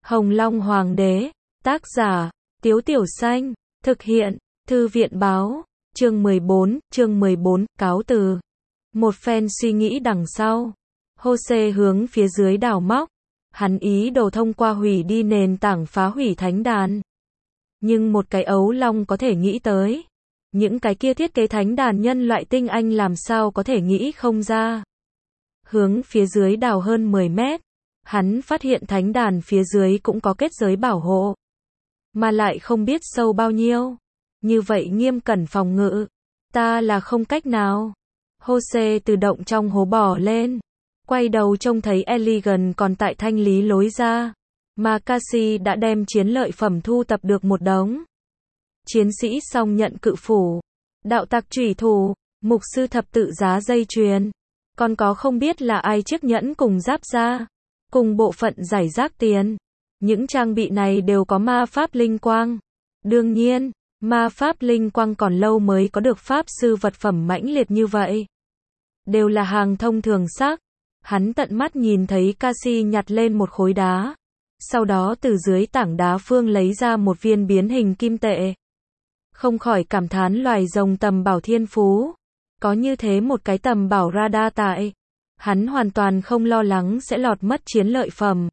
Hồng Long Hoàng đế, tác giả, Tiếu Tiểu Xanh, thực hiện, Thư viện báo, chương 14, cáo từ. Một phen suy nghĩ đằng sau, Jose hướng phía dưới đào móc, hắn ý đồ thông qua hủy đi nền tảng phá hủy thánh đàn. Nhưng một cái ấu long có thể nghĩ tới, những cái kia thiết kế thánh đàn nhân loại tinh anh làm sao có thể nghĩ không ra. Hướng phía dưới đào hơn 10 mét, hắn phát hiện thánh đàn phía dưới cũng có kết giới bảo hộ, mà lại không biết sâu bao nhiêu. Như vậy nghiêm cẩn phòng ngự, ta là không cách nào. Jose tự động trong hố bò lên, quay đầu trông thấy Elegant còn tại thanh lý lối ra, mà Cassie đã đem chiến lợi phẩm thu tập được một đống. Chiến sĩ song nhận cự phủ, đạo tặc chủy thủ, mục sư thập tự giá dây chuyền, còn có không biết là ai chiếc nhẫn cùng giáp da, cùng bộ phận giải rác tiền. Những trang bị này đều có ma pháp linh quang. Đương nhiên, ma pháp linh quang còn lâu mới có được pháp sư vật phẩm mãnh liệt như vậy. Đều là hàng thông thường sắc. Hắn tận mắt nhìn thấy Cassie nhặt lên một khối đá, sau đó từ dưới tảng đá phương lấy ra một viên biến hình kim tệ. Không khỏi cảm thán loài rồng tầm bảo thiên phú. Có như thế một cái tầm bảo radar tại, hắn hoàn toàn không lo lắng sẽ lọt mất chiến lợi phẩm.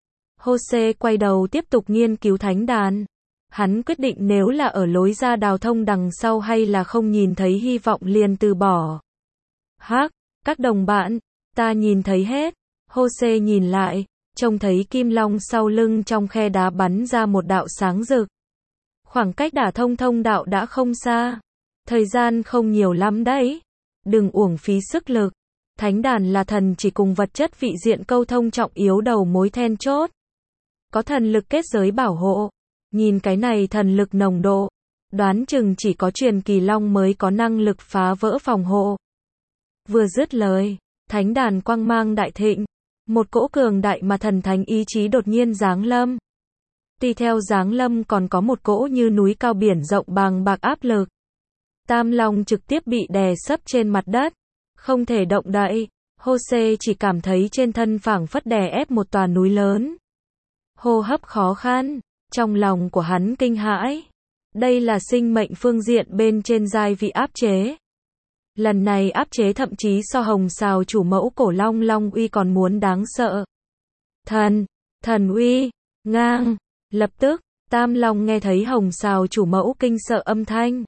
Jose quay đầu tiếp tục nghiên cứu thánh đàn. Hắn quyết định nếu là ở lối ra đào thông đằng sau hay là không nhìn thấy hy vọng liền từ bỏ. Hắc, các đồng bạn, ta nhìn thấy hết. Jose nhìn lại, trông thấy kim long sau lưng trong khe đá bắn ra một đạo sáng rực. Khoảng cách đả thông đạo đã không xa. Thời gian không nhiều lắm đấy. Đừng uổng phí sức lực. Thánh đàn là thần chỉ cùng vật chất vị diện câu thông trọng yếu đầu mối then chốt. Có thần lực kết giới bảo hộ. Nhìn cái này thần lực nồng độ, đoán chừng chỉ có truyền kỳ long mới có năng lực phá vỡ phòng hộ. Vừa dứt lời, thánh đàn quang mang đại thịnh, một cỗ cường đại mà thần thánh ý chí đột nhiên giáng lâm. Tùy theo giáng lâm còn có một cỗ như núi cao biển rộng bàng bạc áp lực. Tam long trực tiếp bị đè sấp trên mặt đất, không thể động đậy. Jose chỉ cảm thấy trên thân phảng phất đè ép một tòa núi lớn. Hô hấp khó khăn, trong lòng của hắn kinh hãi. Đây là sinh mệnh phương diện bên trên giai vị áp chế. Lần này áp chế thậm chí so hồng sào chủ mẫu cổ long long uy còn muốn đáng sợ. Thần uy, ngang. Lập tức, tam long nghe thấy hồng sào chủ mẫu kinh sợ âm thanh.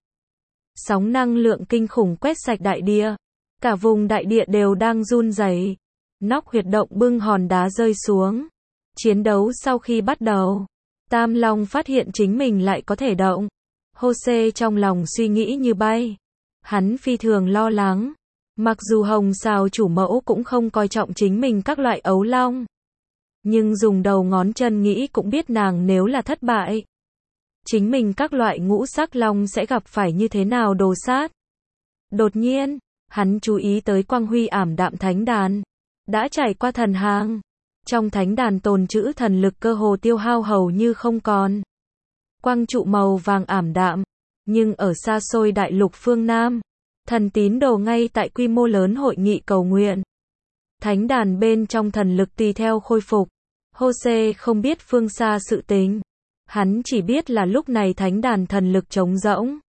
Sóng năng lượng kinh khủng quét sạch đại địa. Cả vùng đại địa đều đang run rẩy. Nóc huyệt động bưng hòn đá rơi xuống. Chiến đấu sau khi bắt đầu, tam long phát hiện chính mình lại có thể động. Jose trong lòng suy nghĩ như bay. Hắn phi thường lo lắng. Mặc dù hồng sào chủ mẫu cũng không coi trọng chính mình các loại ấu long, nhưng dùng đầu ngón chân nghĩ cũng biết nàng nếu là thất bại, chính mình các loại ngũ sắc long sẽ gặp phải như thế nào đồ sát. Đột nhiên, hắn chú ý tới quang huy ảm đạm thánh đàn. Đã trải qua thần hàng. Trong thánh đàn tồn trữ thần lực cơ hồ tiêu hao hầu như không còn. Quang trụ màu vàng ảm đạm. Nhưng ở xa xôi đại lục phương Nam, thần tín đồ ngay tại quy mô lớn hội nghị cầu nguyện. Thánh đàn bên trong thần lực tùy theo khôi phục. Jose không biết phương xa sự tình. Hắn chỉ biết là lúc này thánh đàn thần lực trống rỗng.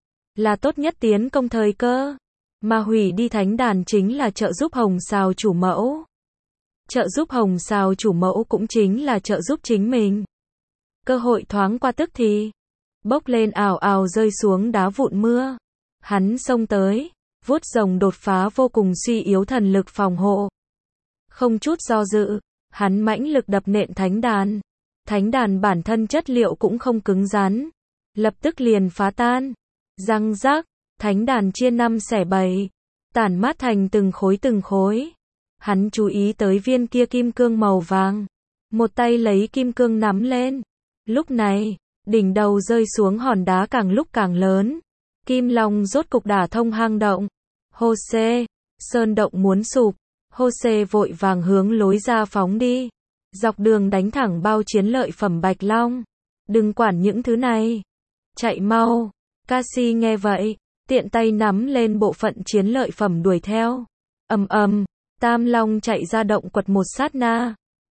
Là tốt nhất tiến công thời cơ. Mà hủy đi thánh đàn chính là trợ giúp hồng sào chủ mẫu. Trợ giúp hồng sào chủ mẫu cũng chính là trợ giúp chính mình. Cơ hội thoáng qua tức thì bốc lên ào ào rơi xuống đá vụn mưa. Hắn xông tới, vuốt rồng đột phá vô cùng suy yếu thần lực phòng hộ. Không chút do dự, hắn mãnh lực đập nện thánh đàn. Thánh đàn bản thân chất liệu cũng không cứng rắn, lập tức liền phá tan. Răng rác, thánh đàn chia 5 xẻ 7, tản mát thành từng khối. Hắn chú ý tới viên kia kim cương màu vàng, một tay lấy kim cương nắm lên. Lúc này, đỉnh đầu rơi xuống hòn đá càng lúc càng lớn. Kim long rốt cục đả thông hang động. Jose, sơn động muốn sụp. Jose vội vàng hướng lối ra phóng đi. Dọc đường đánh thẳng bao chiến lợi phẩm bạch long. Đừng quản những thứ này. Chạy mau. Cassie nghe vậy, tiện tay nắm lên bộ phận chiến lợi phẩm đuổi theo. Tam long chạy ra động quật một sát na.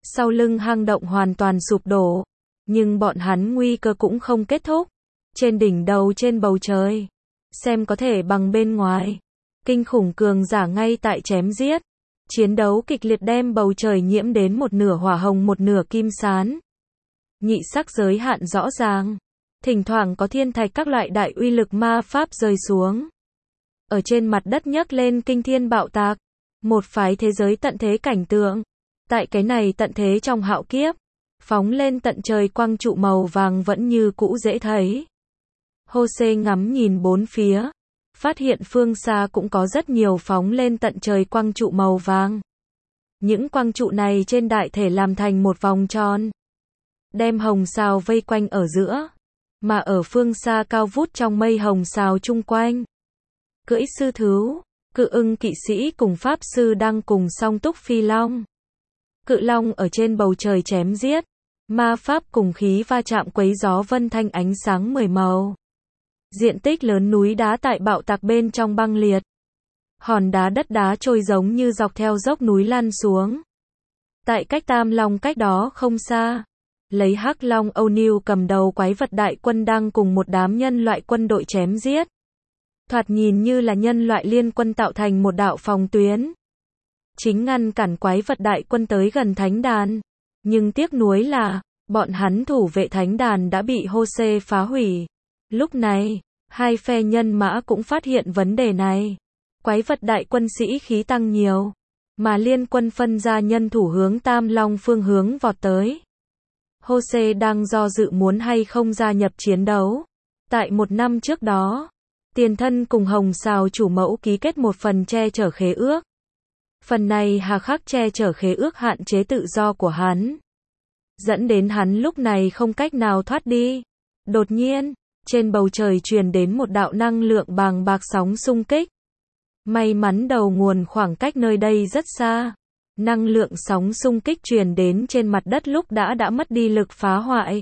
Sau lưng hang động hoàn toàn sụp đổ. Nhưng bọn hắn nguy cơ cũng không kết thúc. Trên đỉnh đầu trên bầu trời. Xem có thể bằng bên ngoài. Kinh khủng cường giả ngay tại chém giết. Chiến đấu kịch liệt đem bầu trời nhiễm đến một nửa hỏa hồng một nửa kim sán. Nhị sắc giới hạn rõ ràng. Thỉnh thoảng có thiên thạch các loại đại uy lực ma pháp rơi xuống. Ở trên mặt đất nhấc lên kinh thiên bạo tạc. Một phái thế giới tận thế cảnh tượng. Tại cái này tận thế trong hạo kiếp. Phóng lên tận trời quang trụ màu vàng vẫn như cũ dễ thấy. Jose ngắm nhìn bốn phía. Phát hiện phương xa cũng có rất nhiều phóng lên tận trời quang trụ màu vàng. Những quang trụ này trên đại thể làm thành một vòng tròn. Đem hồng sao vây quanh ở giữa. Mà ở phương xa cao vút trong mây hồng sao chung quanh. Cưỡi sư thú, cự ưng kỵ sĩ cùng pháp sư đang cùng song túc phi long. Cự long ở trên bầu trời chém giết. Ma pháp cùng khí va chạm quấy gió vân thanh ánh sáng 10 màu. Diện tích lớn núi đá tại bạo tạc bên trong băng liệt. Hòn đá đất đá trôi giống như dọc theo dốc núi lăn xuống. Tại cách Tam Long cách đó không xa. Lấy Hắc Long O'Neil cầm đầu quái vật đại quân đang cùng một đám nhân loại quân đội chém giết. Thoạt nhìn như là nhân loại liên quân tạo thành một đạo phòng tuyến. Chính ngăn cản quái vật đại quân tới gần thánh đàn. Nhưng tiếc nuối là, bọn hắn thủ vệ thánh đàn đã bị Jose phá hủy. Lúc này, hai phe nhân mã cũng phát hiện vấn đề này. Quái vật đại quân sĩ khí tăng nhiều. Mà liên quân phân ra nhân thủ hướng Tam Long phương hướng vọt tới. Jose đang do dự muốn hay không gia nhập chiến đấu. Tại một năm trước đó, Tiền Thân cùng Hồng Sào chủ mẫu ký kết một phần che chở khế ước. Phần này hà khắc che chở khế ước hạn chế tự do của hắn. Dẫn đến hắn lúc này không cách nào thoát đi. Đột nhiên, trên bầu trời truyền đến một đạo năng lượng bàng bạc sóng xung kích. May mắn đầu nguồn khoảng cách nơi đây rất xa. Năng lượng sóng xung kích truyền đến trên mặt đất lúc đã mất đi lực phá hoại.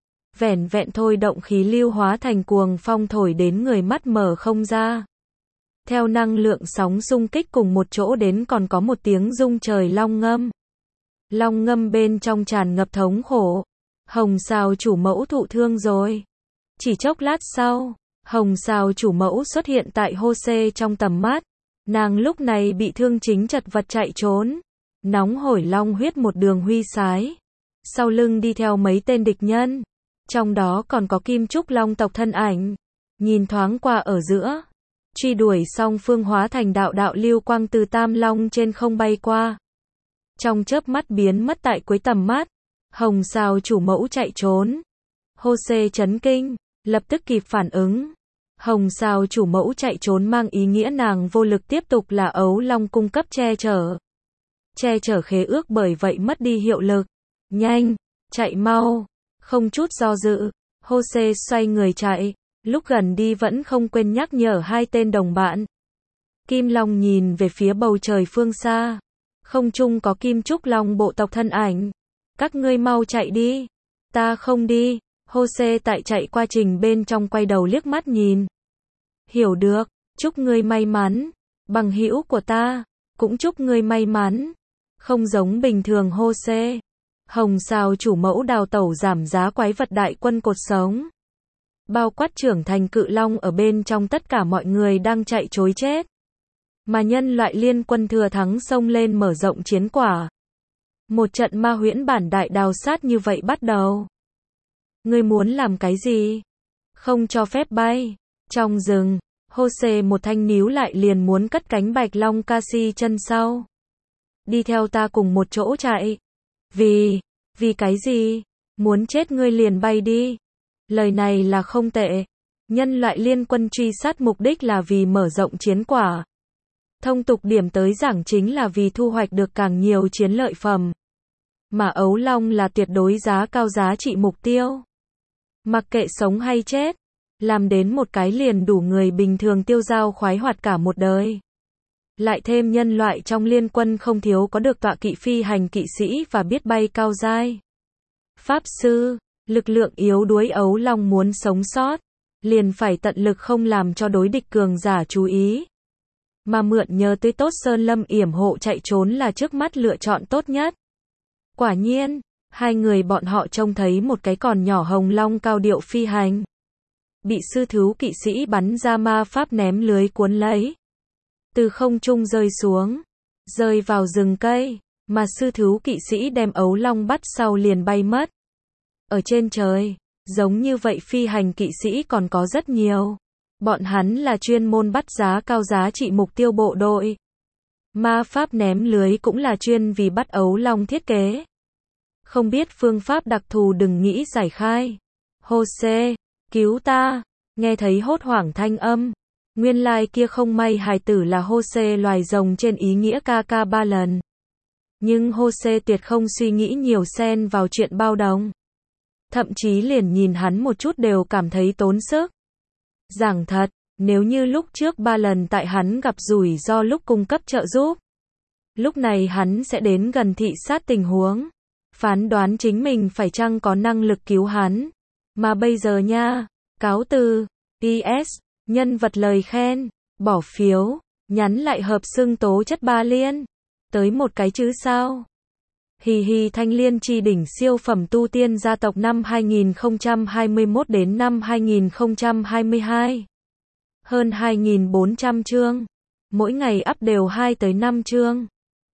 Vẻn vẹn thôi động khí lưu hóa thành cuồng phong thổi đến người mắt mở không ra. Theo năng lượng sóng xung kích cùng một chỗ đến còn có một tiếng rung trời long ngâm. Long ngâm bên trong tràn ngập thống khổ. Hồng Sào chủ mẫu thụ thương rồi. Chỉ chốc lát sau, Hồng Sào chủ mẫu xuất hiện tại Jose trong tầm mắt. Nàng lúc này bị thương chính chật vật chạy trốn. Nóng hổi long huyết một đường huy sái. Sau lưng đi theo mấy tên địch nhân. Trong đó còn có Kim Trúc Long tộc thân ảnh. Nhìn thoáng qua ở giữa. Truy đuổi song phương hóa thành đạo đạo lưu quang từ Tam Long trên không bay qua. Trong chớp mắt biến mất tại cuối tầm mắt. Hồng Sào chủ mẫu chạy trốn. Jose chấn kinh, lập tức kịp phản ứng. Hồng Sào chủ mẫu chạy trốn mang ý nghĩa nàng vô lực tiếp tục là ấu long cung cấp che chở. Che chở khế ước bởi vậy mất đi hiệu lực. Nhanh, chạy mau, không chút do dự. Jose xoay người chạy, lúc gần đi vẫn không quên nhắc nhở hai tên đồng bạn. Kim Long nhìn về phía bầu trời phương xa. Không trung có Kim Trúc Long bộ tộc thân ảnh. Các ngươi mau chạy đi. Ta không đi. Jose tại chạy qua trình bên trong quay đầu liếc mắt nhìn. Hiểu được, chúc ngươi may mắn. Bằng hữu của ta, cũng chúc ngươi may mắn. Không giống bình thường Jose. Hồng Sào chủ mẫu đào tẩu giảm giá quái vật đại quân cột sống. Bao quát trưởng thành cự long ở bên trong tất cả mọi người đang chạy trối chết. Mà nhân loại liên quân thừa thắng xông lên mở rộng chiến quả. Một trận ma huyễn bản đại đào sát như vậy bắt đầu. Ngươi muốn làm cái gì? Không cho phép bay. Trong rừng, Jose một thanh níu lại liền muốn cất cánh bạch long Casi chân sau. Đi theo ta cùng một chỗ chạy. Vì cái gì? Muốn chết ngươi liền bay đi. Lời này là không tệ. Nhân loại liên quân truy sát mục đích là vì mở rộng chiến quả. Thông tục điểm tới giảng chính là vì thu hoạch được càng nhiều chiến lợi phẩm. Mà ấu long là tuyệt đối giá cao giá trị mục tiêu. Mặc kệ sống hay chết, làm đến một cái liền đủ người bình thường tiêu dao khoái hoạt cả một đời. Lại thêm nhân loại trong liên quân không thiếu có được tọa kỵ phi hành kỵ sĩ và biết bay cao giai. Pháp sư, lực lượng yếu đuối ấu long muốn sống sót, liền phải tận lực không làm cho đối địch cường giả chú ý. Mà mượn nhờ tươi tốt sơn lâm yểm hộ chạy trốn là trước mắt lựa chọn tốt nhất. Quả nhiên, hai người bọn họ trông thấy một cái còn nhỏ hồng long cao điệu phi hành. Bị sư thú kỵ sĩ bắn ra ma pháp ném lưới cuốn lấy. Từ không trung rơi xuống. Rơi vào rừng cây. Mà sư thú kỵ sĩ đem ấu long bắt sau liền bay mất. Ở trên trời, giống như vậy phi hành kỵ sĩ còn có rất nhiều. Bọn hắn là chuyên môn bắt giá cao giá trị mục tiêu bộ đội. Ma pháp ném lưới cũng là chuyên vì bắt ấu long thiết kế. Không biết phương pháp đặc thù đừng nghĩ giải khai. Jose, cứu ta. Nghe thấy hốt hoảng thanh âm. Nguyên lai kia không may hài tử là Jose loài rồng trên ý nghĩa ca 3 lần. Nhưng Jose tuyệt không suy nghĩ nhiều xen vào chuyện bao đồng. Thậm chí liền nhìn hắn một chút đều cảm thấy tốn sức. Giảng thật, nếu như lúc trước 3 lần tại hắn gặp rủi ro lúc cung cấp trợ giúp. Lúc này hắn sẽ đến gần thị sát tình huống. Phán đoán chính mình phải chăng có năng lực cứu hắn. Mà bây giờ nha, cáo từ, PS, nhân vật lời khen, bỏ phiếu, nhắn lại hợp xưng tố chất ba liên. Tới một cái chứ sao? Hì hì thanh liên chi đỉnh siêu phẩm tu tiên gia tộc năm 2021 đến năm 2022. Hơn 2.400 chương. Mỗi ngày up đều 2 tới 5 chương.